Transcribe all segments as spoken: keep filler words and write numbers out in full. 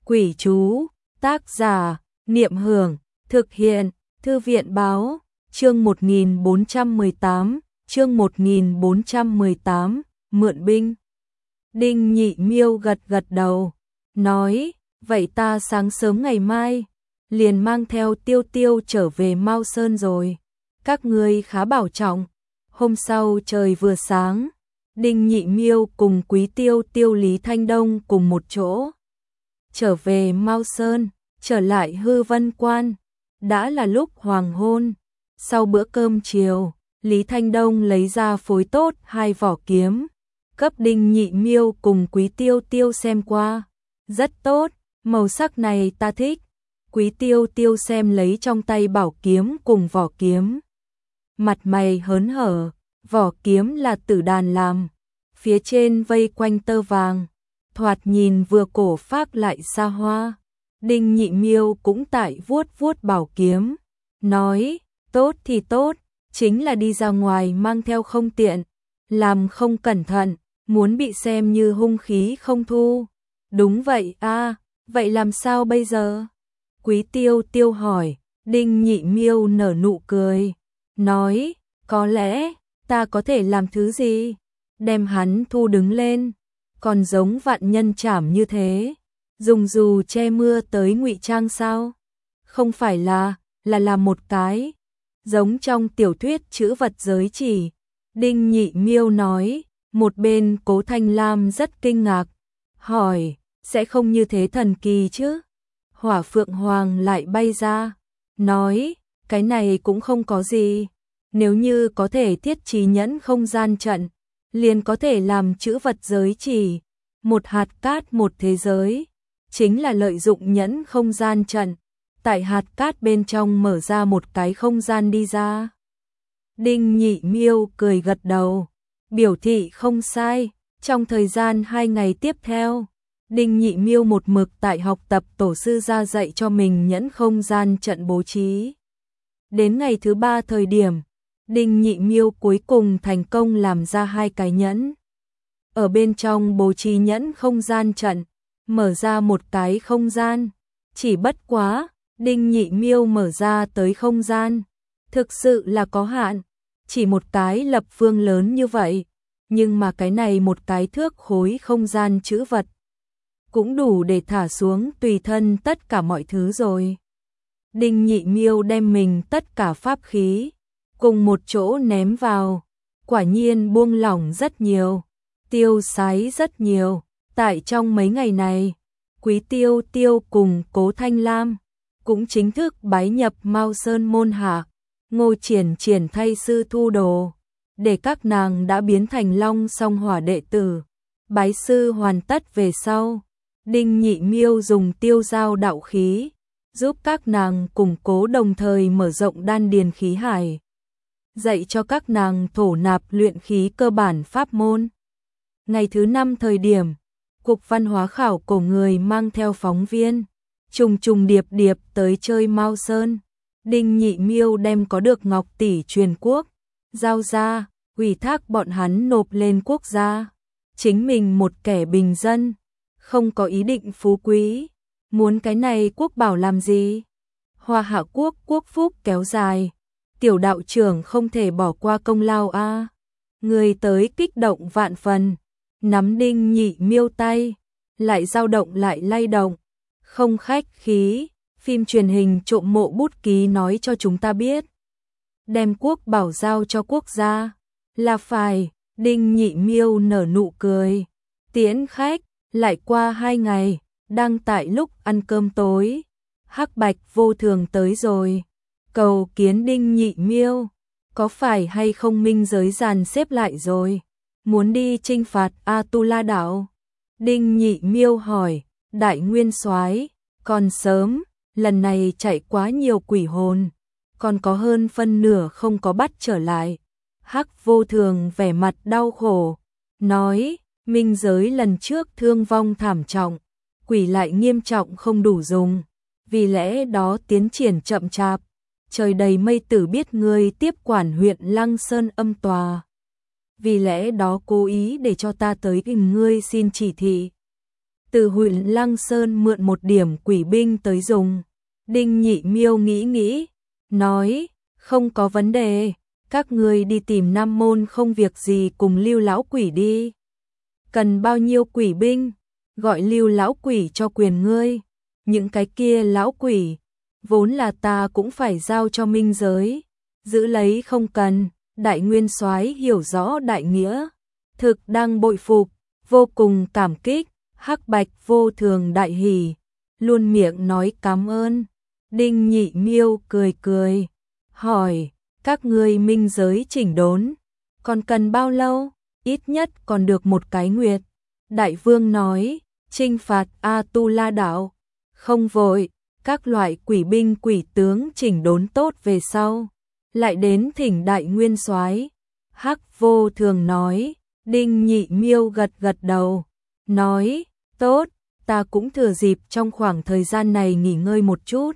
Quỷ chú, tác giả, Niệm Hưởng, thực hiện, Thư viện báo, chương một nghìn bốn trăm mười tám, chương một nghìn bốn trăm mười tám, mượn binh. Đinh Nhị Miêu gật gật đầu, nói, vậy ta sáng sớm ngày mai, liền mang theo Tiêu Tiêu trở về Mao Sơn rồi. Các ngươi khá bảo trọng. Hôm sau trời vừa sáng, Đinh Nhị Miêu cùng Quý Tiêu Tiêu Lý Thanh Đông cùng một chỗ trở về Mao Sơn, trở lại Hư Vân Quan. Đã là lúc hoàng hôn. Sau bữa cơm chiều, Lý Thanh Đông lấy ra phối tốt hai vỏ kiếm, cấp Đinh Nhị Miêu cùng Quý Tiêu Tiêu xem qua. Rất tốt, màu sắc này ta thích. Quý Tiêu Tiêu xem lấy trong tay bảo kiếm cùng vỏ kiếm, mặt mày hớn hở. Vỏ kiếm là tử đàn làm, phía trên vây quanh tơ vàng, thoạt nhìn vừa cổ phác lại xa hoa. Đinh Nhị Miêu cũng tại vuốt vuốt bảo kiếm, nói, tốt thì tốt, chính là đi ra ngoài mang theo không tiện, làm không cẩn thận, muốn bị xem như hung khí không thu. Đúng vậy a, vậy làm sao bây giờ? Quý Tiêu Tiêu hỏi. Đinh Nhị Miêu nở nụ cười, nói, có lẽ ta có thể làm thứ gì? Đem hắn thu đứng lên, còn giống vạn nhân trảm như thế, dùng dù che mưa tới ngụy trang sao? Không phải là, là làm một cái, giống trong tiểu thuyết chữ vật giới chỉ. Đinh Nhị Miêu nói. Một bên Cố Thanh Lam rất kinh ngạc, hỏi, sẽ không như thế thần kỳ chứ? Hỏa Phượng Hoàng lại bay ra, nói, cái này cũng không có gì. Nếu như có thể thiết trí nhẫn không gian trận, liền có thể làm chữ vật giới chỉ, một hạt cát một thế giới, chính là lợi dụng nhẫn không gian trận, tại hạt cát bên trong mở ra một cái không gian đi ra. Đinh Nhị Miêu cười gật đầu, biểu thị không sai. Trong thời gian hai ngày tiếp theo, Đinh Nhị Miêu một mực tại học tập tổ sư ra dạy cho mình nhẫn không gian trận bố trí. Đến ngày thứ ba thời điểm, Đinh Nhị Miêu cuối cùng thành công làm ra hai cái nhẫn. Ở bên trong bố trí nhẫn không gian trận, mở ra một cái không gian. Chỉ bất quá, Đinh Nhị Miêu mở ra tới không gian, thực sự là có hạn, chỉ một cái lập phương lớn như vậy. Nhưng mà cái này một cái thước khối không gian chữ vật, cũng đủ để thả xuống tùy thân tất cả mọi thứ rồi. Đinh Nhị Miêu đem mình tất cả pháp khí cùng một chỗ ném vào, quả nhiên buông lỏng rất nhiều, tiêu sái rất nhiều. Tại trong mấy ngày này, Quý Tiêu Tiêu cùng Cố Thanh Lam cũng chính thức bái nhập Mao Sơn môn hạ. Ngô Triển Triển thay sư thu đồ, để các nàng đã biến thành Long Song Hỏa đệ tử. Bái sư hoàn tất về sau, Đinh Nhị Miêu dùng tiêu giao đạo khí, giúp các nàng củng cố đồng thời mở rộng đan điền khí hải, dạy cho các nàng thổ nạp luyện khí cơ bản pháp môn. Ngày thứ năm thời điểm, Cục Văn hóa khảo cổ người mang theo phóng viên, trùng trùng điệp điệp tới chơi Mao Sơn. Đinh Nhị Miêu đem có được ngọc tỷ truyền quốc, giao ra, ủy thác bọn hắn nộp lên quốc gia. Chính mình một kẻ bình dân, không có ý định phú quý, muốn cái này quốc bảo làm gì? Hoa Hạ quốc quốc phúc kéo dài, tiểu đạo trưởng không thể bỏ qua công lao a. Người tới kích động vạn phần, nắm Đinh Nhị Miêu tay, lại dao động lại lay động, không khách khí. Phim truyền hình trộm mộ bút ký nói cho chúng ta biết, đem quốc bảo giao cho quốc gia là phải. Đinh Nhị Miêu nở nụ cười, tiễn khách. Lại qua hai ngày, đang tại lúc ăn cơm tối, Hắc Bạch Vô Thường tới rồi, cầu kiến Đinh Nhị Miêu. Có phải hay không minh giới dàn xếp lại rồi, muốn đi chinh phạt A-tu-la đảo? Đinh Nhị Miêu hỏi. Đại nguyên soái, còn sớm, lần này chạy quá nhiều quỷ hồn, còn có hơn phân nửa không có bắt trở lại. Hắc Vô Thường vẻ mặt đau khổ, nói, minh giới lần trước thương vong thảm trọng, quỷ lại nghiêm trọng không đủ dùng, vì lẽ đó tiến triển chậm chạp. Trời đầy mây tử biết ngươi tiếp quản huyện Lăng Sơn âm tòa, vì lẽ đó cố ý để cho ta tới tìm ngươi xin chỉ thị. từ huyện Lăng Sơn mượn một điểm quỷ binh tới dùng. Đinh Nhị Miêu nghĩ nghĩ, nói, không có vấn đề, các ngươi đi tìm Nam Môn không việc gì cùng Lưu lão quỷ đi. Cần bao nhiêu quỷ binh, gọi Lưu lão quỷ cho quyền ngươi, những cái kia lão quỷ, vốn là ta cũng phải giao cho minh giới, giữ lấy không cần. Đại Nguyên Soái hiểu rõ đại nghĩa, thực đang bội phục, vô cùng cảm kích. Hắc Bạch vô thường đại hỉ, luôn miệng nói cảm ơn. Đinh Nhị Miêu cười cười, hỏi, các ngươi minh giới chỉnh đốn, còn cần bao lâu? Ít nhất còn được một cái nguyệt. Đại Vương nói, chinh phạt A Tu La đảo, không vội, các loại quỷ binh quỷ tướng chỉnh đốn tốt về sau, lại đến thỉnh Đại Nguyên Soái. Hắc Vô Thường nói. Đinh Nhị Miêu gật gật đầu, nói, tốt, ta cũng thừa dịp trong khoảng thời gian này nghỉ ngơi một chút.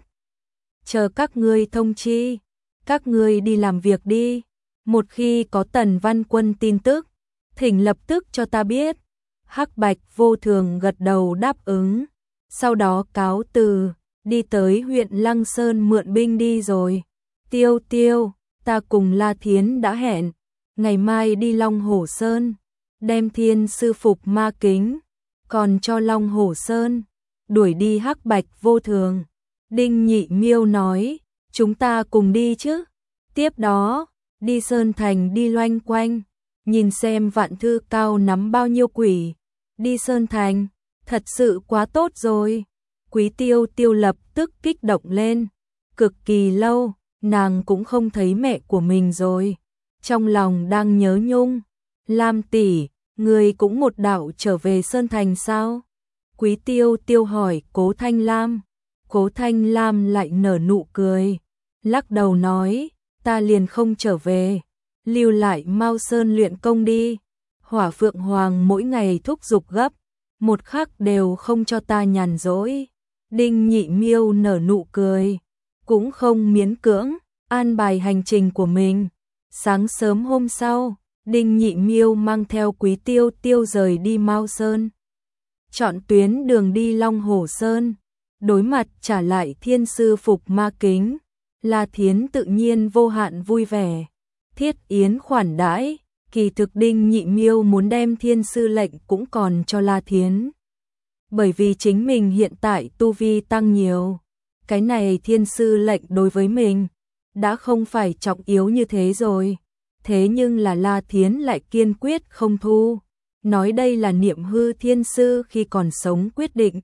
Chờ các ngươi thông chi, các ngươi đi làm việc đi, một khi có Tần Văn Quân tin tức, thỉnh lập tức cho ta biết. Hắc Bạch Vô Thường gật đầu đáp ứng, sau đó cáo từ, đi tới huyện Lăng Sơn mượn binh đi rồi. Tiêu Tiêu, ta cùng La Thiến đã hẹn, ngày mai đi Long Hổ Sơn, đem thiên sư phục ma kính, còn cho Long Hổ Sơn, đuổi đi Hắc Bạch Vô Thường. Đinh Nhị Miêu nói, chúng ta cùng đi chứ. Tiếp đó, đi Sơn Thành đi loanh quanh, nhìn xem Vạn Thư Cao nắm bao nhiêu quỷ. Đi Sơn Thành, thật sự quá tốt rồi. Quý Tiêu Tiêu lập tức kích động lên, cực kỳ lâu, nàng cũng không thấy mẹ của mình rồi. Trong lòng đang nhớ nhung, Lam tỷ, người cũng một đạo trở về Sơn Thành sao? Quý Tiêu Tiêu hỏi Cố Thanh Lam. Cố Thanh Lam lại nở nụ cười, lắc đầu nói, ta liền không trở về, lưu lại Mao Sơn luyện công đi. Hỏa Phượng Hoàng mỗi ngày thúc giục gấp, một khắc đều không cho ta nhàn rỗi. Đinh Nhị Miêu nở nụ cười, cũng không miễn cưỡng, an bài hành trình của mình. Sáng sớm hôm sau, Đinh Nhị Miêu mang theo Quý Tiêu Tiêu rời đi Mao Sơn, chọn tuyến đường đi Long Hổ Sơn, đối mặt trả lại thiên sư phục ma kính. La Thiến tự nhiên vô hạn vui vẻ, thiết yến khoản đãi. Kỳ thực Đinh Nhị Miêu muốn đem thiên sư lệnh cũng còn cho La Thiến, bởi vì chính mình hiện tại tu vi tăng nhiều, cái này thiên sư lệnh đối với mình đã không phải trọng yếu như thế rồi. Thế nhưng là La Thiến lại kiên quyết không thu, nói đây là Niệm Hư thiên sư khi còn sống quyết định,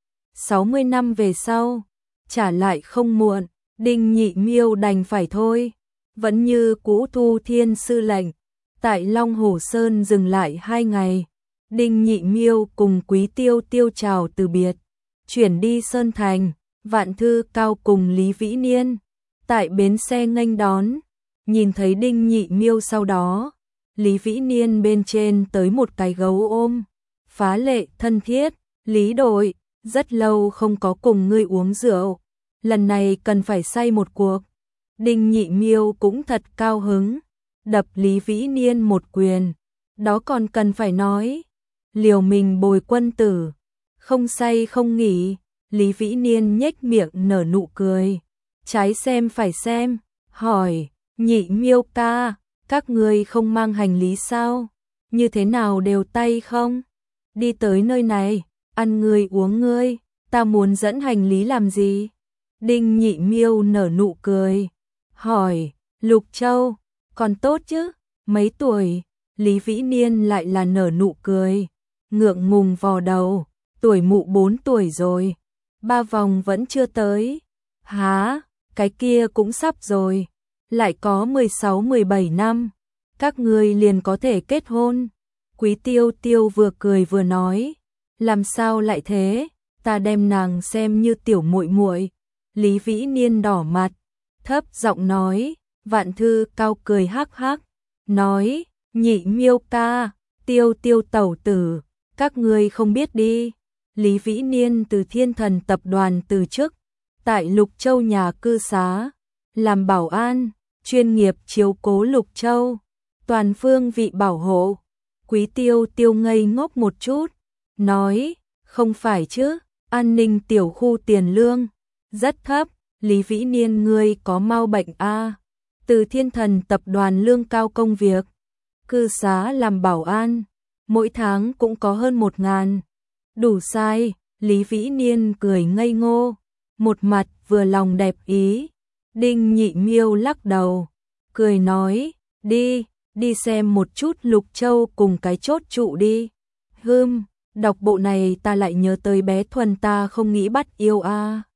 sáu mươi năm về sau trả lại không muộn. Đinh Nhị Miêu đành phải thôi, vẫn như cũ thu thiên sư lệnh. Tại Long Hổ Sơn dừng lại hai ngày, Đinh Nhị Miêu cùng Quý Tiêu Tiêu chào từ biệt, chuyển đi Sơn Thành. Vạn Thư Cao cùng Lý Vĩ Niên tại bến xe nghênh đón, nhìn thấy Đinh Nhị Miêu sau đó, Lý Vĩ Niên bên trên tới một cái gấu ôm, phá lệ thân thiết. Lý đội, rất lâu không có cùng ngươi uống rượu, lần này cần phải say một cuộc. Đinh Nhị Miêu cũng thật cao hứng, đập Lý Vĩ Niên một quyền, đó còn cần phải nói, liều mình bồi quân tử, không say không nghỉ. Lý Vĩ Niên nhếch miệng nở nụ cười, trái xem phải xem, hỏi, Nhị Miêu ca, các ngươi không mang hành lý sao? Như thế nào đều tay không? Đi tới nơi này, ăn ngươi uống ngươi, ta muốn dẫn hành lý làm gì? Đinh Nhị Miêu nở nụ cười, hỏi, Lục Châu, còn tốt chứ, mấy tuổi? Lý Vĩ Niên lại là nở nụ cười, ngượng ngùng vò đầu, tuổi mụ bốn tuổi rồi, ba vòng vẫn chưa tới. Há, cái kia cũng sắp rồi, lại có mười sáu mười bảy năm, các ngươi liền có thể kết hôn. Quý Tiêu Tiêu vừa cười vừa nói, làm sao lại thế, ta đem nàng xem như tiểu muội muội. Lý Vĩ Niên đỏ mặt, thấp giọng nói. Vạn Thư Cao cười hắc hắc, nói, Nhị Miêu ca, Tiêu Tiêu tẩu tử, các ngươi không biết đi, Lý Vĩ Niên từ Thiên Thần tập đoàn từ chức, tại Lục Châu nhà cư xá, làm bảo an, chuyên nghiệp chiếu cố Lục Châu, toàn phương vị bảo hộ. Quý Tiêu Tiêu ngây ngốc một chút, nói, Không phải chứ, an ninh tiểu khu tiền lương rất thấp, Lý Vĩ Niên ngươi có mau bệnh a? Từ Thiên Thần tập đoàn lương cao công việc, cư xá làm bảo an, mỗi tháng cũng có hơn một ngàn. Đủ sai, Lý Vĩ Niên cười ngây ngô, một mặt vừa lòng đẹp ý. Đinh Nhị Miêu lắc đầu, cười nói, đi, đi xem một chút Lục Châu cùng cái chốt trụ đi. Hừm, đọc bộ này ta lại nhớ tới bé Thuần ta không nghĩ bắt yêu a.